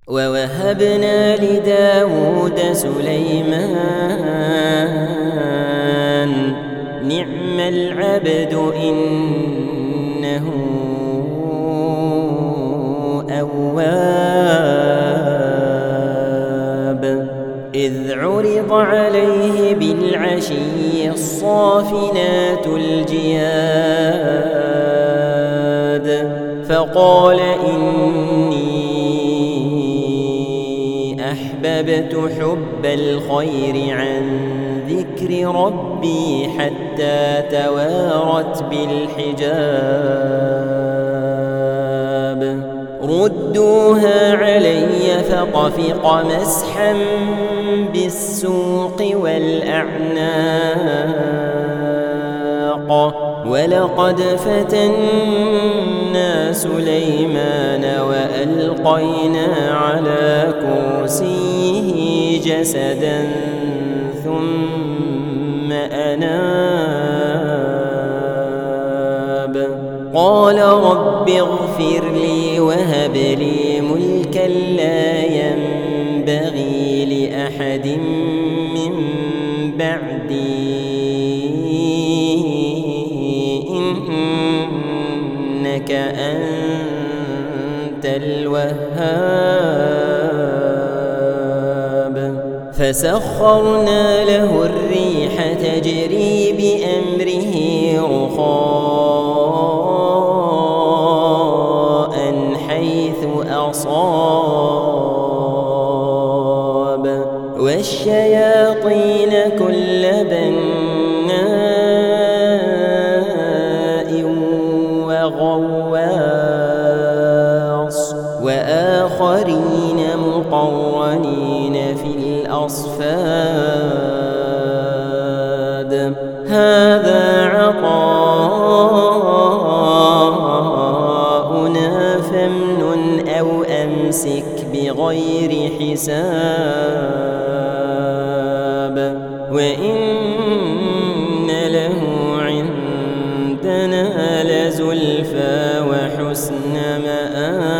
ووهبنا لداود سليمان نعم العبد إنه أواب إذ عرض عليه بالعشي الصافنات الجياد فقال إني أحببت حب الخير عن ذكر ربي حتى توارت بالحجاب ردوها علي فطفق مسحا بالسوق والأعناق ولقد فتنا سليمان وألقينا على كرسيه جسدا ثم أناب قال رب اغفر لي وهب لي ملكا لا ينبغي لأحد من بعدي إنك أنت الوهاب فسخرنا له الريح تجري بأمره رخاء حيث أصاب والشياطين كل بناء وغواص وآخرين مقرنين في الأصفاد هذا عطاؤنا فامنن أو أمسك بغير حساب وإن له عندنا لزلفى وحسن مآب